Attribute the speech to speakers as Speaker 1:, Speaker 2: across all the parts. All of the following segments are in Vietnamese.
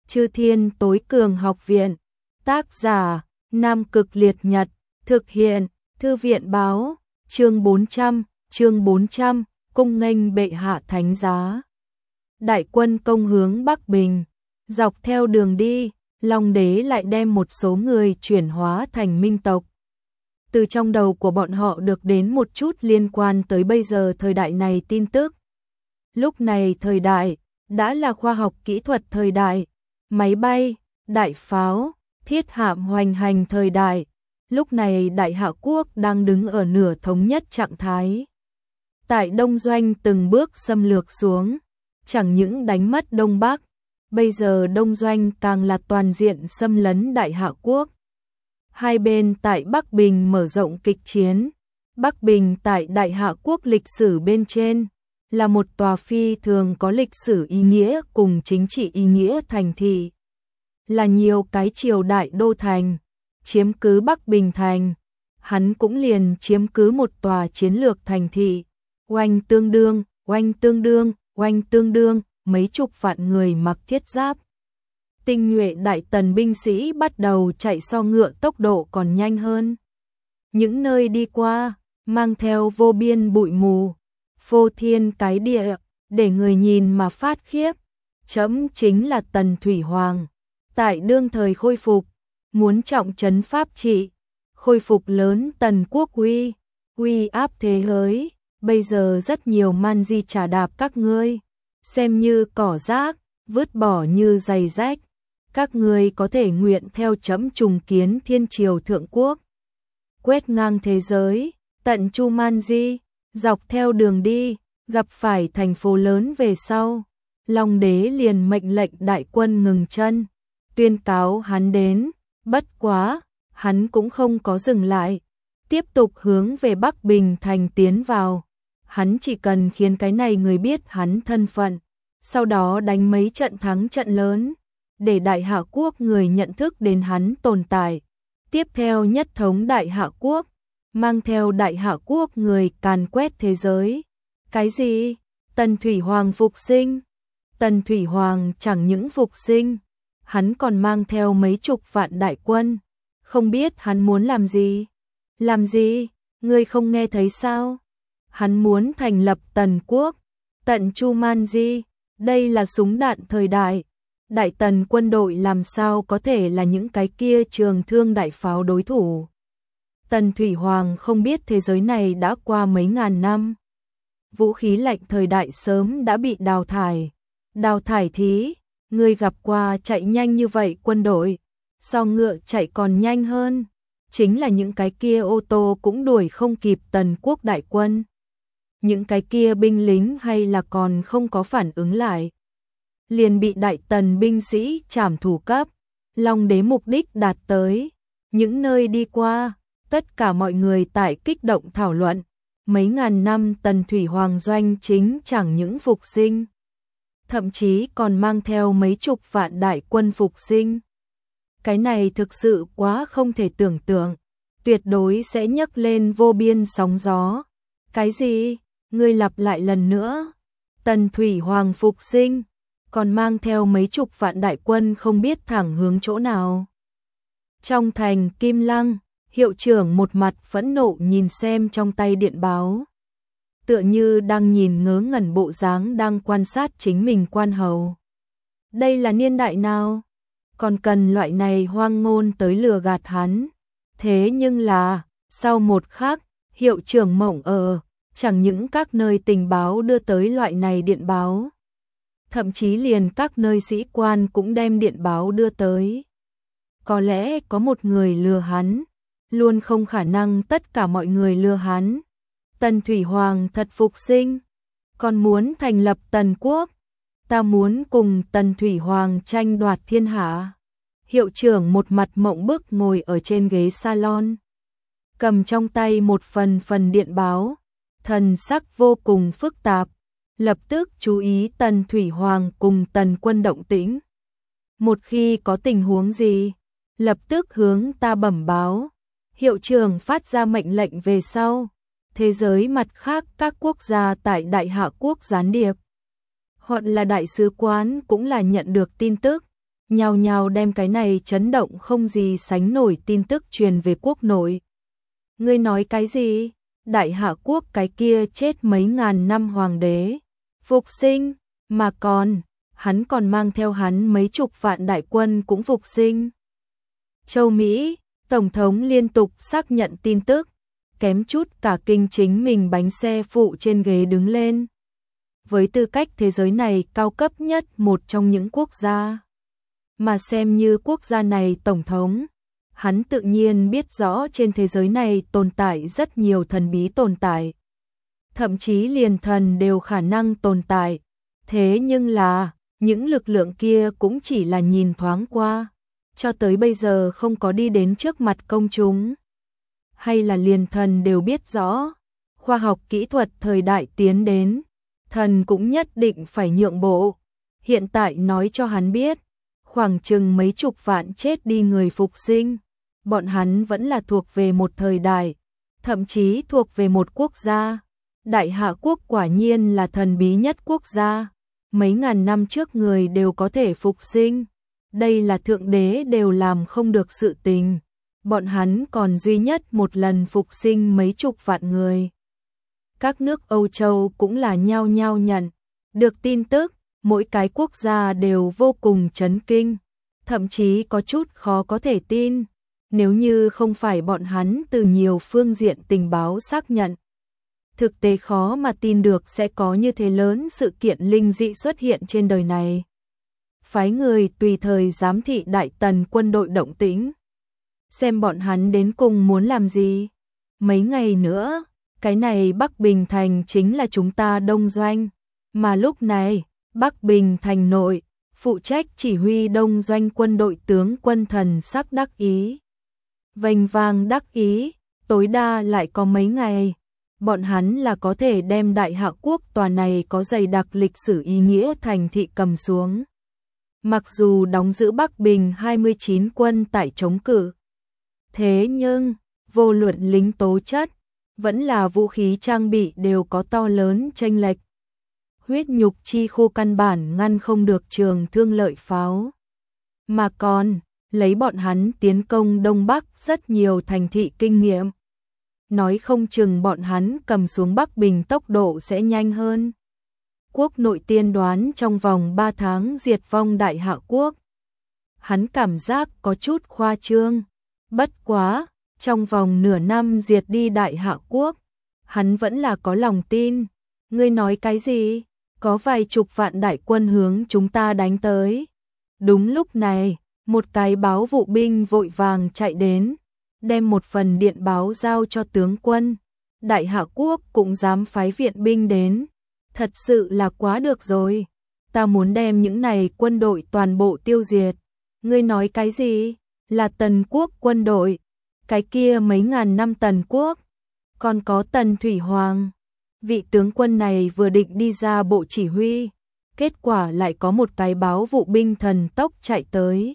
Speaker 1: Chư Thiên Tối Cường Học Viện. Tác giả: Nam Cực Liệt Nhật. Thực hiện: Thư viện báo. Chương 400, cung nghênh bệ hạ thánh giá. Đại quân công hướng Bắc Bình. Dọc theo đường đi, Long Đế lại đem một số người chuyển hóa thành minh tộc. Từ trong đầu của bọn họ được đến một chút liên quan tới bây giờ thời đại này tin tức. Lúc này thời đại đã là khoa học kỹ thuật thời đại, máy bay, đại pháo, thiết hạm hoành hành thời đại. Lúc này Đại Hạ Quốc đang đứng ở nửa thống nhất trạng thái. Tại Đông Doanh từng bước xâm lược xuống, chẳng những đánh mất Đông Bắc, bây giờ Đông Doanh càng là toàn diện xâm lấn Đại Hạ Quốc. Hai bên tại Bắc Bình mở rộng kịch chiến. Bắc Bình tại Đại Hạ Quốc lịch sử bên trên là một tòa phi thường có lịch sử ý nghĩa cùng chính trị ý nghĩa thành thị. Là nhiều cái triều đại đô thành, chiếm cứ Bắc Bình thành, hắn cũng liền chiếm cứ một tòa chiến lược thành thị. Oanh tương đương, mấy chục vạn người mặc thiết giáp. Tinh nhuệ đại tần binh sĩ bắt đầu chạy so ngựa tốc độ còn nhanh hơn. Những nơi đi qua, mang theo vô biên bụi mù, phô thiên cái địa, để người nhìn mà phát khiếp. Trẫm chính là Tần Thủy Hoàng, tại đương thời khôi phục, muốn trọng trấn pháp trị, khôi phục lớn Tần quốc uy áp thế giới. Bây giờ rất nhiều man di trà đạp các ngươi, xem như cỏ rác, vứt bỏ như giày rách. Các ngươi có thể nguyện theo trẫm trùng kiến thiên triều thượng quốc, quét ngang thế giới, tận chu man di. Dọc theo đường đi, gặp phải thành phố lớn về sau, Long Đế liền mệnh lệnh đại quân ngừng chân, tuyên cáo hắn đến. Bất quá, hắn cũng không có dừng lại, tiếp tục hướng về Bắc Bình thành tiến vào. Hắn chỉ cần khiến cái này người biết hắn thân phận, sau đó đánh mấy trận thắng trận lớn, để Đại Hạ Quốc người nhận thức đến hắn tồn tại. Tiếp theo nhất thống Đại Hạ Quốc, mang theo Đại Hạ Quốc người càn quét thế giới. Cái gì? Tần Thủy Hoàng phục sinh? Tần Thủy Hoàng chẳng những phục sinh, hắn còn mang theo mấy chục vạn đại quân. Không biết hắn muốn làm gì? Làm gì? Ngươi không nghe thấy sao? Hắn muốn thành lập Tần quốc, tận chu man di. Đây là súng đạn thời đại. Đại tần quân đội làm sao có thể là những cái kia trường thương đại pháo đối thủ. Tần Thủy Hoàng không biết thế giới này đã qua mấy ngàn năm. Vũ khí lạnh thời đại sớm đã bị đào thải. Đào thải thí, người gặp qua chạy nhanh như vậy quân đội, so ngựa chạy còn nhanh hơn. Chính là những cái kia ô tô cũng đuổi không kịp Tần quốc đại quân. Những cái kia binh lính hay là còn không có phản ứng lại, liền bị đại tần binh sĩ trảm thủ cấp. Long Đế mục đích đạt tới. Những nơi đi qua, tất cả mọi người tại kích động thảo luận. Mấy ngàn năm Tần Thủy Hoàng doanh chính chẳng những phục sinh, thậm chí còn mang theo mấy chục vạn đại quân phục sinh. Cái này thực sự quá không thể tưởng tượng, tuyệt đối sẽ nhấc lên vô biên sóng gió. Cái gì? Ngươi lặp lại lần nữa. Tần Thủy Hoàng phục sinh, còn mang theo mấy chục vạn đại quân không biết thẳng hướng chỗ nào. Trong thành Kim Lăng, hiệu trưởng một mặt phẫn nộ nhìn xem trong tay điện báo, tựa như đang nhìn ngớ ngẩn bộ dáng đang quan sát chính mình quan hầu. Đây là niên đại nào? Còn cần loại này hoang ngôn tới lừa gạt hắn. Thế nhưng là, sau một khắc, hiệu trưởng mộng chẳng những các nơi tình báo đưa tới loại này điện báo, thậm chí liền các nơi sĩ quan cũng đem điện báo đưa tới. Có lẽ có một người lừa hắn, luôn không khả năng tất cả mọi người lừa hắn. Tần Thủy Hoàng thật phục sinh, còn muốn thành lập Tần quốc. Ta muốn cùng Tần Thủy Hoàng tranh đoạt thiên hạ. Hiệu trưởng một mặt mộng bức ngồi ở trên ghế salon, cầm trong tay một phần điện báo, thần sắc vô cùng phức tạp, lập tức chú ý Tần Thủy Hoàng cùng Tần quân động tĩnh. Một khi có tình huống gì, lập tức hướng ta bẩm báo. Hiệu trưởng phát ra mệnh lệnh về sau, thế giới mặt khác các quốc gia tại Đại Hạ Quốc gián điệp, hoặc là đại sứ quán cũng là nhận được tin tức, nhao nhao đem cái này chấn động không gì sánh nổi tin tức truyền về quốc nội. Ngươi nói cái gì? Đại Hạ quốc cái kia chết mấy ngàn năm hoàng đế, phục sinh, mà hắn còn mang theo hắn mấy chục vạn đại quân cũng phục sinh. Châu Mỹ, Tổng thống liên tục xác nhận tin tức, kém chút cả kinh chính mình bánh xe phụ trên ghế đứng lên. Với tư cách thế giới này cao cấp nhất một trong những quốc gia, mà xem như quốc gia này tổng thống, hắn tự nhiên biết rõ trên thế giới này tồn tại rất nhiều thần bí tồn tại. Thậm chí liền thần đều khả năng tồn tại. Thế nhưng là, những lực lượng kia cũng chỉ là nhìn thoáng qua, cho tới bây giờ không có đi đến trước mặt công chúng. Hay là liền thần đều biết rõ, khoa học kỹ thuật thời đại tiến đến, thần cũng nhất định phải nhượng bộ. Hiện tại nói cho hắn biết, khoảng chừng mấy chục vạn chết đi người phục sinh, bọn hắn vẫn là thuộc về một thời đại, thậm chí thuộc về một quốc gia. Đại Hạ quốc quả nhiên là thần bí nhất quốc gia, mấy ngàn năm trước người đều có thể phục sinh, đây là thượng đế đều làm không được sự tình, bọn hắn còn duy nhất một lần phục sinh mấy chục vạn người. Các nước Âu Châu cũng là nhao nhao nhận được tin tức, mỗi cái quốc gia đều vô cùng chấn kinh, thậm chí có chút khó có thể tin, nếu như không phải bọn hắn từ nhiều phương diện tình báo xác nhận. Thực tế khó mà tin được sẽ có như thế lớn sự kiện linh dị xuất hiện trên đời này. Phái người tùy thời giám thị Đại Tần quân đội động tĩnh, xem bọn hắn đến cùng muốn làm gì. Mấy ngày nữa, cái này Bắc Bình Thành chính là chúng ta đông doanh, mà lúc này, Bắc Bình Thành nội, phụ trách chỉ huy đông doanh quân đội tướng quân thần sắc đắc ý. Vênh vang đắc ý, tối đa lại có mấy ngày, bọn hắn là có thể đem Đại Hạ quốc tòa này có dày đặc lịch sử ý nghĩa thành thị cầm xuống. Mặc dù đóng giữ Bắc Bình 29 quân tại chống cự, thế nhưng, vô luận lính tố chất, vẫn là vũ khí trang bị đều có to lớn chênh lệch. Huyết nhục chi khu căn bản ngăn không được trường thương lợi pháo. Mà còn, lấy bọn hắn tiến công Đông Bắc rất nhiều thành thị kinh nghiệm. Nói không chừng bọn hắn cầm xuống Bắc Bình tốc độ sẽ nhanh hơn. Quốc nội tiên đoán trong vòng 3 tháng diệt vong Đại Hạ quốc. Hắn cảm giác có chút khoa trương. Bất quá, trong vòng nửa năm diệt đi Đại Hạ quốc, hắn vẫn là có lòng tin. Ngươi nói cái gì? Có vài chục vạn đại quân hướng chúng ta đánh tới. Đúng lúc này, một cái báo vụ binh vội vàng chạy đến, đem một phần điện báo giao cho tướng quân. Đại Hạ quốc cũng dám phái viện binh đến. Thật sự là quá được rồi. Ta muốn đem những này quân đội toàn bộ tiêu diệt. Ngươi nói cái gì? Là Tần quốc quân đội. Cái kia mấy ngàn năm Tần quốc. Còn có Tần Thủy Hoàng. Vị tướng quân này vừa định đi ra bộ chỉ huy, kết quả lại có một cái báo vụ binh thần tốc chạy tới.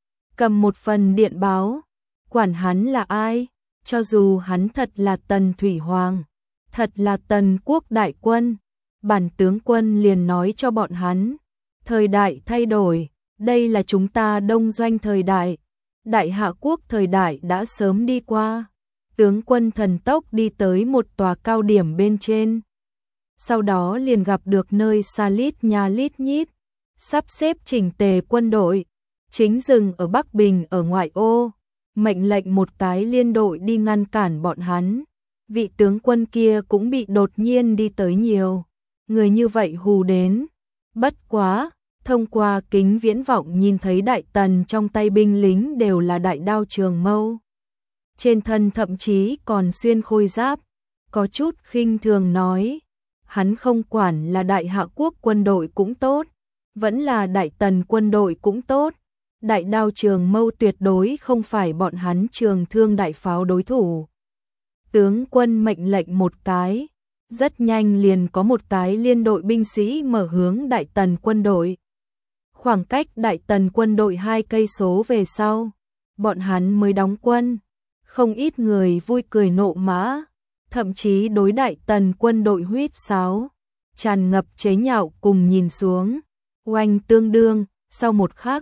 Speaker 1: Cầm một phần điện báo, quản hắn là ai, cho dù hắn thật là Tần Thủy Hoàng, thật là Tần quốc đại quân, bản tướng quân liền nói cho bọn hắn, thời đại thay đổi, đây là chúng ta đông doanh thời đại, Đại Hạ quốc thời đại đã sớm đi qua. Tướng quân thần tốc đi tới một tòa cao điểm bên trên. Sau đó liền gặp được nơi xa lít nha lít nhít, sắp xếp chỉnh tề quân đội, chính dừng ở Bắc Bình ở ngoại ô, mệnh lệnh một cái liên đội đi ngăn cản bọn hắn. Vị tướng quân kia cũng bị đột nhiên đi tới nhiều người như vậy hù đến. Bất quá, thông qua kính viễn vọng nhìn thấy Đại Tần trong tay binh lính đều là đại đao trường mâu. Trên thân thậm chí còn xuyên khôi giáp, có chút khinh thường nói, hắn không quản là Đại Hạ quốc quân đội cũng tốt, vẫn là Đại Tần quân đội cũng tốt, đại đao trường mâu tuyệt đối không phải bọn hắn trường thương đại pháo đối thủ. Tướng quân mệnh lệnh một cái, rất nhanh liền có một cái liên đội binh sĩ mở hướng Đại Tần quân đội. Khoảng cách Đại Tần quân đội 2 cây số về sau, bọn hắn mới đóng quân. Không ít người vui cười nộ mã, thậm chí đối Đại Tần quân đội huýt sáo, tràn ngập chế nhạo cùng nhìn xuống. Oanh tương đương, sau một khắc,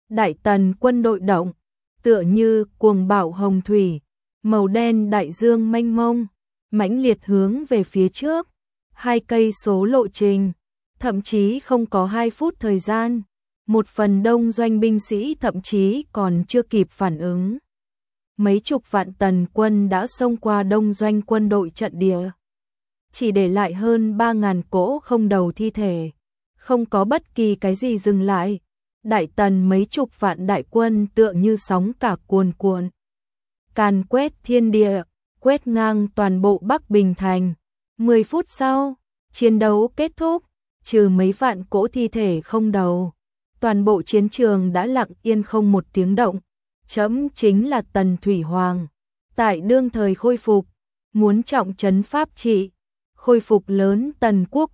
Speaker 1: Đại Tần quân đội động, tựa như cuồng bạo hồng thủy, màu đen đại dương mênh mông, mãnh liệt hướng về phía trước, 2 cây số lộ trình, thậm chí không có 2 phút thời gian, một phần đông doanh binh sĩ thậm chí còn chưa kịp phản ứng. Mấy chục vạn tần quân đã xông qua đông doanh quân đội trận địa, chỉ để lại hơn 3.000 cỗ không đầu thi thể, không có bất kỳ cái gì dừng lại. Đại Tần mấy chục vạn đại quân tựa như sóng cả cuồn cuộn, càn quét thiên địa, quét ngang toàn bộ Bắc Bình Thành. 10 phút sau, chiến đấu kết thúc, trừ mấy vạn cỗ thi thể không đầu, toàn bộ chiến trường đã lặng yên không một tiếng động. Trẫm chính là Tần Thủy Hoàng, tại đương thời khôi phục, muốn trọng trấn pháp trị, khôi phục lớn Tần quốc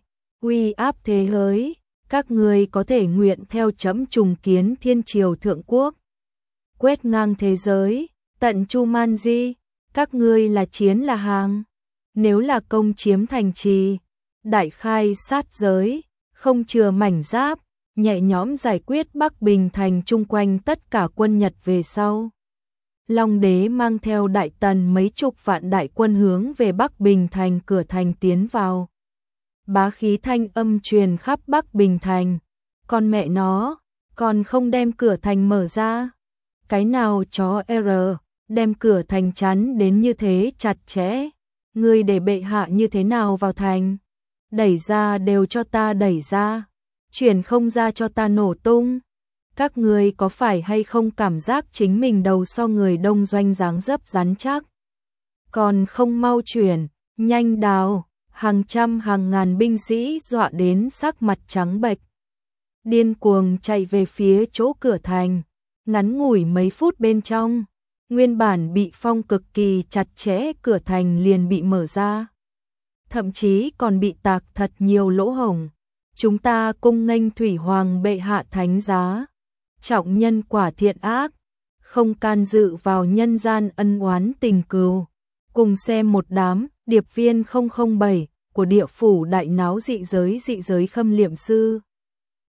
Speaker 1: uy áp thế giới, các ngươi có thể nguyện theo trẫm trùng kiến thiên triều thượng quốc, quét ngang thế giới, tận Chu Man Di, các ngươi là chiến là hàng. Nếu là công chiếm thành trì, đại khai sát giới, không chừa mảnh giáp, nhẹ nhõm giải quyết Bắc Bình Thành chung quanh tất cả quân Nhật về sau. Long đế mang theo Đại Tần mấy chục vạn đại quân hướng về Bắc Bình Thành cửa thành tiến vào. Bá khí thanh âm truyền khắp Bắc Bình Thành. Con mẹ nó, còn không đem cửa thành mở ra. Cái nào chó R, đem cửa thành chắn đến như thế chặt chẽ. Ngươi để bệ hạ như thế nào vào thành? Đẩy ra đều cho ta đẩy ra. Chuyển không ra cho ta nổ tung. Các ngươi có phải hay không cảm giác chính mình đầu so người đông doanh dáng dấp rắn chắc? Còn không mau chuyển, nhanh đào, hàng trăm hàng ngàn binh sĩ dọa đến sắc mặt trắng bệch. Điên cuồng chạy về phía chỗ cửa thành, ngắn ngủi mấy phút bên trong, nguyên bản bị phong cực kỳ chặt chẽ cửa thành liền bị mở ra. Thậm chí còn bị tạc thật nhiều lỗ hổng. Chúng ta cung nghênh Thủy Hoàng bệ hạ thánh giá, trọng nhân quả thiện ác, không can dự vào nhân gian ân oán tình cừu. Cùng xem một đám điệp viên 007 của địa phủ đại náo dị giới khâm liệm sư.